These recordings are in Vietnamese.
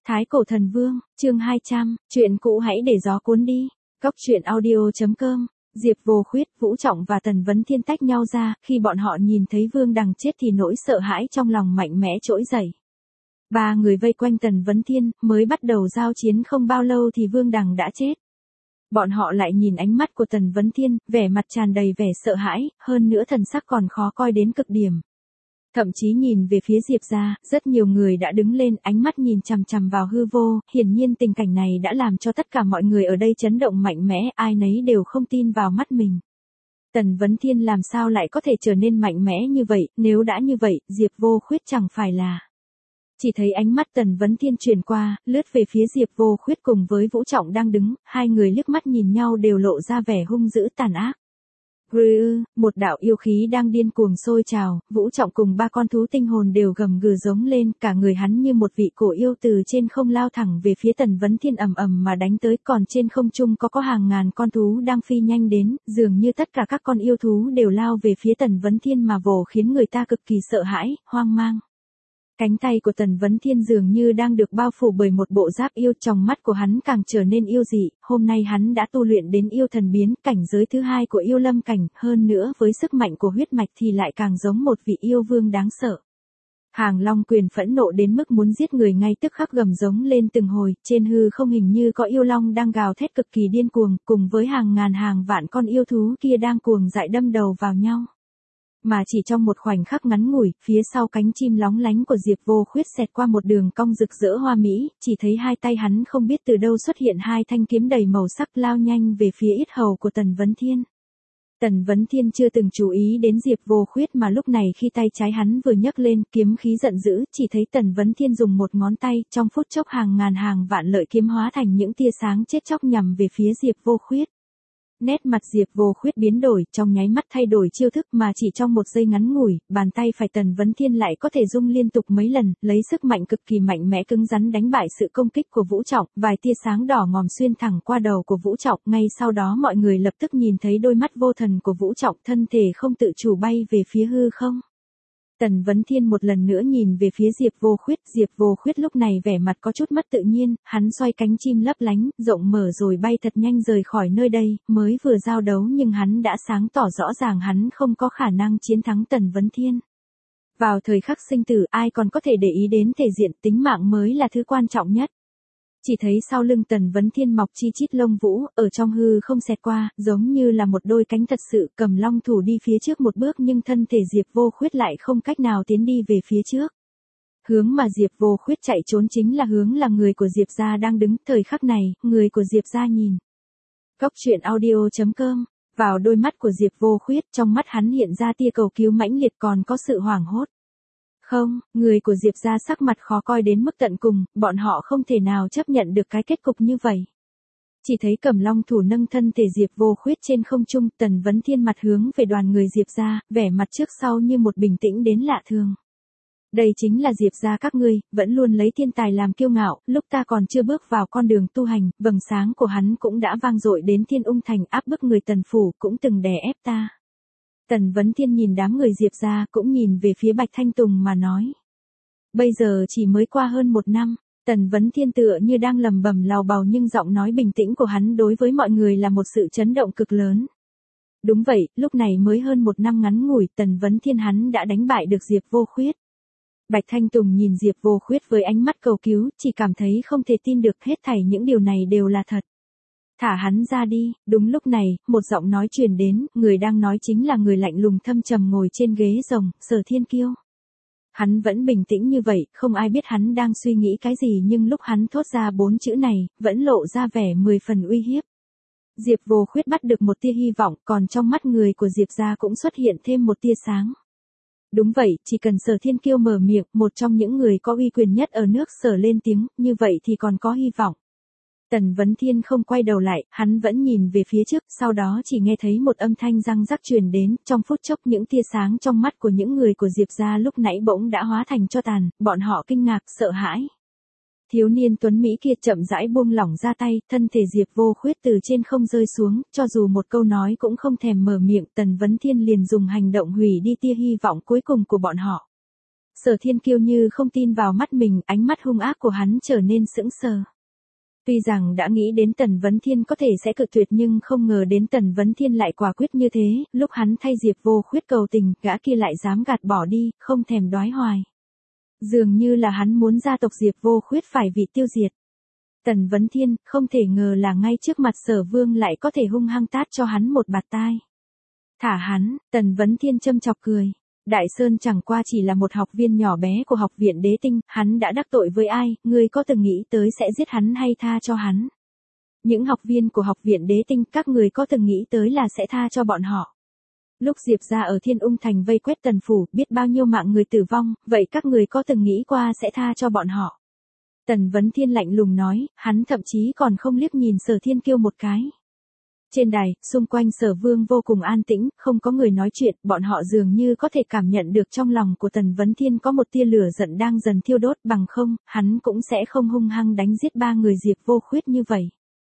Thái Cổ Thần Vương, chương 200, chuyện cũ hãy để gió cuốn đi. Cốc truyện audio.com. Diệp Vô Khuyết, Vũ Trọng và Tần Vấn Thiên tách nhau ra, khi bọn họ nhìn thấy Vương Đằng chết thì nỗi sợ hãi trong lòng mạnh mẽ trỗi dậy. Ba người vây quanh Tần Vấn Thiên, mới bắt đầu giao chiến không bao lâu thì Vương Đằng đã chết. Bọn họ lại nhìn ánh mắt của Tần Vấn Thiên, vẻ mặt tràn đầy vẻ sợ hãi, hơn nữa thần sắc còn khó coi đến cực điểm. Thậm chí nhìn về phía Diệp gia, rất nhiều người đã đứng lên, ánh mắt nhìn chằm chằm vào hư vô, hiển nhiên tình cảnh này đã làm cho tất cả mọi người ở đây chấn động mạnh mẽ, ai nấy đều không tin vào mắt mình. Tần Vấn Thiên làm sao lại có thể trở nên mạnh mẽ như vậy, nếu đã như vậy, Diệp Vô Khuyết chẳng phải là... Chỉ thấy ánh mắt Tần Vấn Thiên truyền qua, lướt về phía Diệp Vô Khuyết cùng với Vũ Trọng đang đứng, hai người liếc mắt nhìn nhau đều lộ ra vẻ hung dữ tàn ác. Một đạo yêu khí đang điên cuồng sôi trào, Vũ Trọng cùng ba con thú tinh hồn đều gầm gừ giống lên, cả người hắn như một vị cổ yêu từ trên không lao thẳng về phía Tần Vấn Thiên ầm ầm mà đánh tới, còn trên không trung có hàng ngàn con thú đang phi nhanh đến, dường như tất cả các con yêu thú đều lao về phía Tần Vấn Thiên mà vồ, khiến người ta cực kỳ sợ hãi, hoang mang. Cánh tay của Tần Vấn Thiên dường như đang được bao phủ bởi một bộ giáp yêu, trong mắt của hắn càng trở nên yêu dị, hôm nay hắn đã tu luyện đến yêu thần biến, cảnh giới thứ hai của yêu lâm cảnh, hơn nữa với sức mạnh của huyết mạch thì lại càng giống một vị yêu vương đáng sợ. Hàng Long Quyền phẫn nộ đến mức muốn giết người, ngay tức khắc gầm giống lên từng hồi, trên hư không hình như có yêu long đang gào thét cực kỳ điên cuồng, cùng với hàng ngàn hàng vạn con yêu thú kia đang cuồng dại đâm đầu vào nhau. Mà chỉ trong một khoảnh khắc ngắn ngủi, phía sau cánh chim lóng lánh của Diệp Vô Khuyết xẹt qua một đường cong rực rỡ hoa mỹ, chỉ thấy hai tay hắn không biết từ đâu xuất hiện hai thanh kiếm đầy màu sắc lao nhanh về phía yết hầu của Tần Vấn Thiên. Tần Vấn Thiên chưa từng chú ý đến Diệp Vô Khuyết mà lúc này khi tay trái hắn vừa nhấc lên, kiếm khí giận dữ, chỉ thấy Tần Vấn Thiên dùng một ngón tay, trong phút chốc hàng ngàn hàng vạn lợi kiếm hóa thành những tia sáng chết chóc nhằm về phía Diệp Vô Khuyết. Nét mặt Diệp Vô Khuyết biến đổi, trong nháy mắt thay đổi chiêu thức, mà chỉ trong một giây ngắn ngủi, bàn tay phải Tần Vấn Thiên lại có thể rung liên tục mấy lần, lấy sức mạnh cực kỳ mạnh mẽ cứng rắn đánh bại sự công kích của Vũ Trọng, vài tia sáng đỏ ngòm xuyên thẳng qua đầu của Vũ Trọng, ngay sau đó mọi người lập tức nhìn thấy đôi mắt vô thần của Vũ Trọng, thân thể không tự chủ bay về phía hư không. Tần Vấn Thiên một lần nữa nhìn về phía Diệp Vô Khuyết lúc này vẻ mặt có chút mất tự nhiên, hắn xoay cánh chim lấp lánh, rộng mở rồi bay thật nhanh rời khỏi nơi đây, mới vừa giao đấu nhưng hắn đã sáng tỏ rõ ràng hắn không có khả năng chiến thắng Tần Vấn Thiên. Vào thời khắc sinh tử, ai còn có thể để ý đến thể diện, tính mạng mới là thứ quan trọng nhất. Chỉ thấy sau lưng Tần Vấn Thiên mọc chi chít lông vũ, ở trong hư không xẹt qua, giống như là một đôi cánh thật sự, cầm long thủ đi phía trước một bước, nhưng thân thể Diệp Vô Khuyết lại không cách nào tiến đi về phía trước. Hướng mà Diệp Vô Khuyết chạy trốn chính là hướng là người của Diệp gia đang đứng, thời khắc này, người của Diệp gia nhìn. Cốc truyện audio.com. Vào đôi mắt của Diệp Vô Khuyết, trong mắt hắn hiện ra tia cầu cứu mãnh liệt, còn có sự hoảng hốt. Không, người của Diệp gia sắc mặt khó coi đến mức tận cùng, bọn họ không thể nào chấp nhận được cái kết cục như vậy. Chỉ thấy cầm long thủ nâng thân thể Diệp Vô Khuyết trên không trung, Tần Vấn Thiên mặt hướng về đoàn người Diệp gia, vẻ mặt trước sau như một bình tĩnh đến lạ thường. Đây chính là Diệp gia các ngươi, vẫn luôn lấy thiên tài làm kiêu ngạo, lúc ta còn chưa bước vào con đường tu hành, vầng sáng của hắn cũng đã vang dội đến Thiên Ung Thành, áp bức người Tần phủ, cũng từng đè ép ta. Tần Vấn Thiên nhìn đám người Diệp gia, cũng nhìn về phía Bạch Thanh Tùng mà nói. Bây giờ chỉ mới qua hơn một năm, Tần Vấn Thiên tựa như đang lầm bầm lào bào, nhưng giọng nói bình tĩnh của hắn đối với mọi người là một sự chấn động cực lớn. Đúng vậy, lúc này mới hơn một năm ngắn ngủi, Tần Vấn Thiên hắn đã đánh bại được Diệp Vô Khuyết. Bạch Thanh Tùng nhìn Diệp Vô Khuyết với ánh mắt cầu cứu, chỉ cảm thấy không thể tin được, hết thảy những điều này đều là thật. Thả hắn ra đi. Đúng lúc này, một giọng nói truyền đến, người đang nói chính là người lạnh lùng thâm trầm ngồi trên ghế rồng, Sở Thiên Kiêu. Hắn vẫn bình tĩnh như vậy, không ai biết hắn đang suy nghĩ cái gì, nhưng lúc hắn thốt ra 4 chữ này, vẫn lộ ra vẻ 10 phần uy hiếp. Diệp Vô Khuyết bắt được một tia hy vọng, còn trong mắt người của Diệp gia cũng xuất hiện thêm một tia sáng. Đúng vậy, chỉ cần Sở Thiên Kiêu mở miệng, một trong những người có uy quyền nhất ở nước Sở lên tiếng, như vậy thì còn có hy vọng. Tần Vấn Thiên không quay đầu lại, hắn vẫn nhìn về phía trước, sau đó chỉ nghe thấy một âm thanh răng rắc truyền đến, trong phút chốc những tia sáng trong mắt của những người của Diệp gia lúc nãy bỗng đã hóa thành tro tàn, bọn họ kinh ngạc, sợ hãi. Thiếu niên tuấn Mỹ kia chậm rãi buông lỏng ra tay, thân thể Diệp Vô Khuyết từ trên không rơi xuống, cho dù một câu nói cũng không thèm mở miệng, Tần Vấn Thiên liền dùng hành động hủy đi tia hy vọng cuối cùng của bọn họ. Sở Thiên Kiêu như không tin vào mắt mình, ánh mắt hung ác của hắn trở nên sững sờ. Tuy rằng đã nghĩ đến Tần Vấn Thiên có thể sẽ cự tuyệt nhưng không ngờ đến Tần Vấn Thiên lại quả quyết như thế, lúc hắn thay Diệp Vô Khuyết cầu tình, gã kia lại dám gạt bỏ đi, không thèm đoái hoài. Dường như là hắn muốn gia tộc Diệp Vô Khuyết phải bị tiêu diệt. Tần Vấn Thiên, không thể ngờ là ngay trước mặt Sở Vương lại có thể hung hăng tát cho hắn một bạt tai. Thả hắn, Tần Vấn Thiên châm chọc cười. Đại Sơn chẳng qua chỉ là một học viên nhỏ bé của học viện Đế Tinh, hắn đã đắc tội với ai, ngươi có từng nghĩ tới sẽ giết hắn hay tha cho hắn? Những học viên của học viện Đế Tinh, các người có từng nghĩ tới là sẽ tha cho bọn họ? Lúc Diệp gia ở Thiên Ung Thành vây quét Tần phủ, biết bao nhiêu mạng người tử vong, vậy các người có từng nghĩ qua sẽ tha cho bọn họ? Tần Vấn Thiên lạnh lùng nói, hắn thậm chí còn không liếc nhìn Sở Thiên Kiêu một cái. Trên đài, xung quanh Sở Vương vô cùng an tĩnh, không có người nói chuyện, bọn họ dường như có thể cảm nhận được trong lòng của Tần Vấn Thiên có một tia lửa giận đang dần thiêu đốt, bằng không, hắn cũng sẽ không hung hăng đánh giết 3 người Diệp Vô Khuyết như vậy.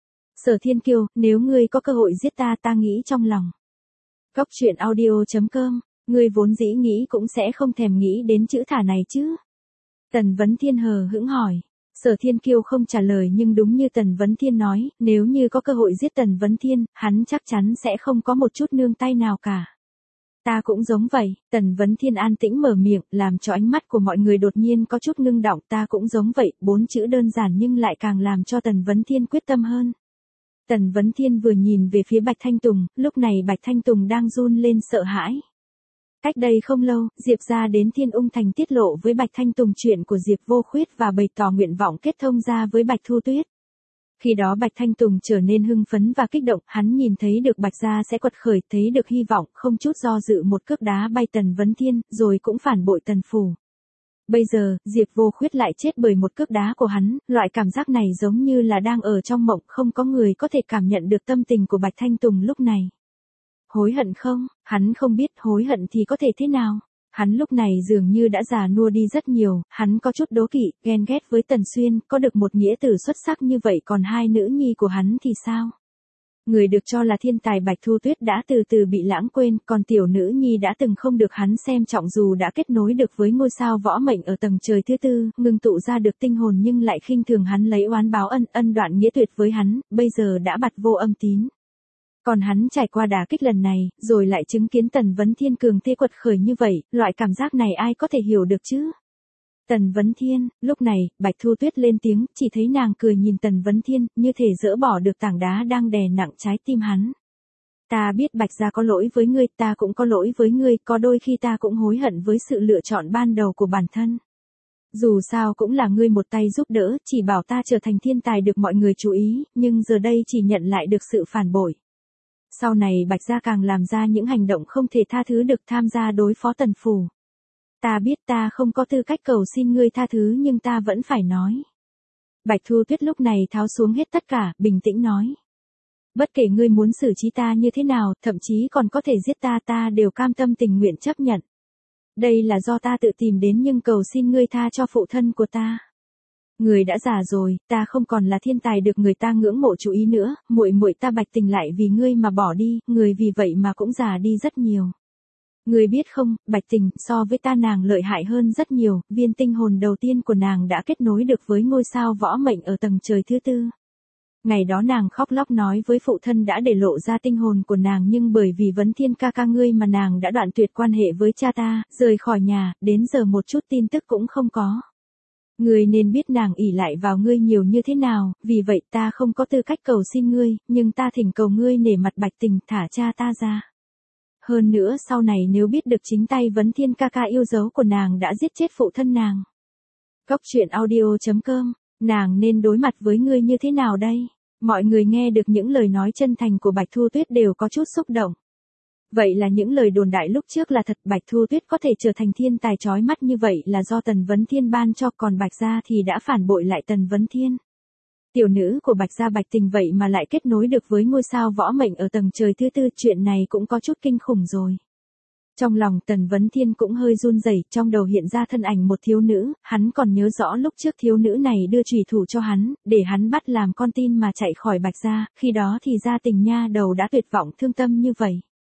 Sở Thiên Kiêu, nếu ngươi có cơ hội giết ta, ta nghĩ trong lòng. Góc truyện audio.com, ngươi vốn dĩ nghĩ cũng sẽ không thèm nghĩ đến chữ thả này chứ. Tần Vấn Thiên hờ hững hỏi. Sở Thiên Kiêu không trả lời nhưng đúng như Tần Vấn Thiên nói, nếu như có cơ hội giết Tần Vấn Thiên, hắn chắc chắn sẽ không có một chút nương tay nào cả. Ta cũng giống vậy, Tần Vấn Thiên an tĩnh mở miệng, làm cho ánh mắt của mọi người đột nhiên có chút ngưng động, ta cũng giống vậy, 4 chữ đơn giản nhưng lại càng làm cho Tần Vấn Thiên quyết tâm hơn. Tần Vấn Thiên vừa nhìn về phía Bạch Thanh Tùng, lúc này Bạch Thanh Tùng đang run lên sợ hãi. Cách đây không lâu, Diệp gia đến Thiên Ung Thành tiết lộ với Bạch Thanh Tùng chuyện của Diệp Vô Khuyết và bày tỏ nguyện vọng kết thông gia với Bạch Thu Tuyết. Khi đó Bạch Thanh Tùng trở nên hưng phấn và kích động, hắn nhìn thấy được Bạch gia sẽ quật khởi, thấy được hy vọng, không chút do dự một cước đá bay Tần Vấn Thiên, rồi cũng phản bội Tần phủ. Bây giờ, Diệp Vô Khuyết lại chết bởi một cước đá của hắn, loại cảm giác này giống như là đang ở trong mộng, không có người có thể cảm nhận được tâm tình của Bạch Thanh Tùng lúc này. Hối hận không? Hắn không biết hối hận thì có thể thế nào. Hắn lúc này dường như đã già nua đi rất nhiều, hắn có chút đố kỵ, ghen ghét với Tần Xuyên, có được một nghĩa tử xuất sắc như vậy còn 2 nữ nhi của hắn thì sao? Người được cho là thiên tài Bạch Thu Tuyết đã từ từ bị lãng quên, còn tiểu nữ nhi đã từng không được hắn xem trọng dù đã kết nối được với ngôi sao võ mệnh ở tầng trời thứ 4, ngưng tụ ra được tinh hồn nhưng lại khinh thường hắn lấy oán báo ân đoạn nghĩa tuyệt với hắn, bây giờ đã bặt vô âm tín. Còn hắn trải qua đả kích lần này, rồi lại chứng kiến Tần Vấn Thiên cường thế quật khởi như vậy, loại cảm giác này ai có thể hiểu được chứ? Tần Vấn Thiên, lúc này, Bạch Thu Tuyết lên tiếng, chỉ thấy nàng cười nhìn Tần Vấn Thiên, như thể dỡ bỏ được tảng đá đang đè nặng trái tim hắn. Ta biết Bạch gia có lỗi với ngươi, ta cũng có lỗi với ngươi, có đôi khi ta cũng hối hận với sự lựa chọn ban đầu của bản thân. Dù sao cũng là ngươi một tay giúp đỡ, chỉ bảo ta trở thành thiên tài được mọi người chú ý, nhưng giờ đây chỉ nhận lại được sự phản bội. Sau này Bạch gia càng làm ra những hành động không thể tha thứ được tham gia đối phó Tần phủ. Ta biết ta không có tư cách cầu xin ngươi tha thứ nhưng ta vẫn phải nói. Bạch Thu Tuyết lúc này tháo xuống hết tất cả, bình tĩnh nói. Bất kể ngươi muốn xử trí ta như thế nào, thậm chí còn có thể giết ta, ta đều cam tâm tình nguyện chấp nhận. Đây là do ta tự tìm đến nhưng cầu xin ngươi tha cho phụ thân của ta. Người đã già rồi, ta không còn là thiên tài được người ta ngưỡng mộ chú ý nữa, muội muội ta Bạch Tình lại vì ngươi mà bỏ đi, người vì vậy mà cũng già đi rất nhiều. Ngươi biết không, Bạch Tình, so với ta nàng lợi hại hơn rất nhiều, viên tinh hồn đầu tiên của nàng đã kết nối được với ngôi sao võ mệnh ở tầng trời thứ 4. Ngày đó nàng khóc lóc nói với phụ thân đã để lộ ra tinh hồn của nàng nhưng bởi vì Vấn Thiên ca ca ngươi mà nàng đã đoạn tuyệt quan hệ với cha ta, rời khỏi nhà, đến giờ một chút tin tức cũng không có. Ngươi nên biết nàng ỷ lại vào ngươi nhiều như thế nào, vì vậy ta không có tư cách cầu xin ngươi, nhưng ta thỉnh cầu ngươi nể mặt Bạch Tình thả cha ta ra. Hơn nữa sau này nếu biết được chính tay Vấn Thiên ca ca yêu dấu của nàng đã giết chết phụ thân nàng. Góc truyện audio.com, nàng nên đối mặt với ngươi như thế nào đây? Mọi người nghe được những lời nói chân thành của Bạch Thu Tuyết đều có chút xúc động. Vậy là những lời đồn đại lúc trước là thật, Bạch Thu Tuyết có thể trở thành thiên tài chói mắt như vậy là do Tần Vấn Thiên ban cho, còn Bạch gia thì đã phản bội lại Tần Vấn Thiên. Tiểu nữ của Bạch gia Bạch Tình vậy mà lại kết nối được với ngôi sao võ mệnh ở tầng trời thứ 4, chuyện này cũng có chút kinh khủng rồi. Trong lòng Tần Vấn Thiên cũng hơi run rẩy, trong đầu hiện ra thân ảnh một thiếu nữ, hắn còn nhớ rõ lúc trước thiếu nữ này đưa chùy thủ cho hắn, để hắn bắt làm con tin mà chạy khỏi Bạch gia, khi đó thì gia Tình nha đầu đã tuyệt vọng thương tâm như vậy.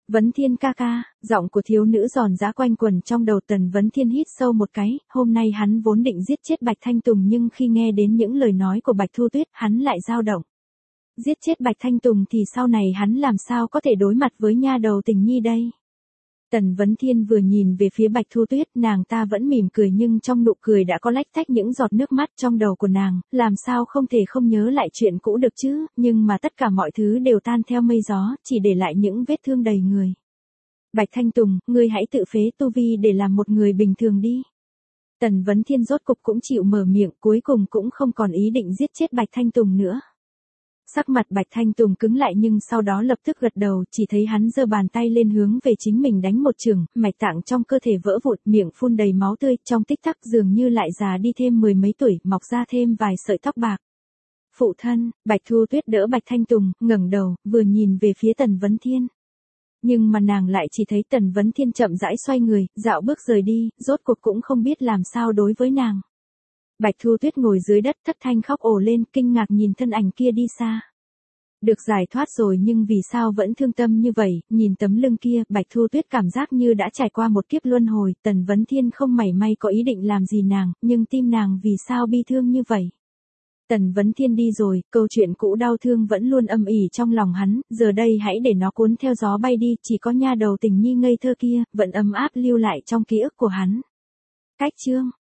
Vấn Thiên ca ca, giọng của thiếu nữ giòn giã quanh quẩn trong đầu Tần Vấn Thiên hít sâu một cái, hôm nay hắn vốn định giết chết Bạch Thanh Tùng nhưng khi nghe đến những lời nói của Bạch Thu Tuyết hắn lại dao động. Giết chết Bạch Thanh Tùng thì sau này hắn làm sao có thể đối mặt với nha đầu tình nhi đây? Tần Vấn Thiên vừa nhìn về phía Bạch Thu Tuyết, nàng ta vẫn mỉm cười nhưng trong nụ cười đã có lách tách những giọt nước mắt trong đầu của nàng, làm sao không thể không nhớ lại chuyện cũ được chứ, nhưng mà tất cả mọi thứ đều tan theo mây gió, chỉ để lại những vết thương đầy người. Bạch Thanh Tùng, ngươi hãy tự phế tu vi để làm một người bình thường đi. Tần Vấn Thiên rốt cục cũng chịu mở miệng, cuối cùng cũng không còn ý định giết chết Bạch Thanh Tùng nữa. Sắc mặt Bạch Thanh Tùng cứng lại nhưng sau đó lập tức gật đầu, chỉ thấy hắn giơ bàn tay lên hướng về chính mình đánh một chưởng, mạch tạng trong cơ thể vỡ vụn, miệng phun đầy máu tươi, trong tích tắc dường như lại già đi thêm mười mấy tuổi, mọc ra thêm vài sợi tóc bạc. Phụ thân, Bạch Thu Tuyết đỡ Bạch Thanh Tùng, ngẩng đầu, vừa nhìn về phía Tần Vấn Thiên. Nhưng mà nàng lại chỉ thấy Tần Vấn Thiên chậm rãi xoay người, dạo bước rời đi, rốt cuộc cũng không biết làm sao đối với nàng. Bạch Thu Tuyết ngồi dưới đất thất thanh khóc ồ lên, kinh ngạc nhìn thân ảnh kia đi xa. Được giải thoát rồi nhưng vì sao vẫn thương tâm như vậy, nhìn tấm lưng kia, Bạch Thu Tuyết cảm giác như đã trải qua một kiếp luân hồi, Tần Vấn Thiên không mảy may có ý định làm gì nàng, nhưng tim nàng vì sao bi thương như vậy. Tần Vấn Thiên đi rồi, câu chuyện cũ đau thương vẫn luôn âm ỉ trong lòng hắn, giờ đây hãy để nó cuốn theo gió bay đi, chỉ có nha đầu tình nhi ngây thơ kia, vẫn ấm áp lưu lại trong ký ức của hắn. Cách chương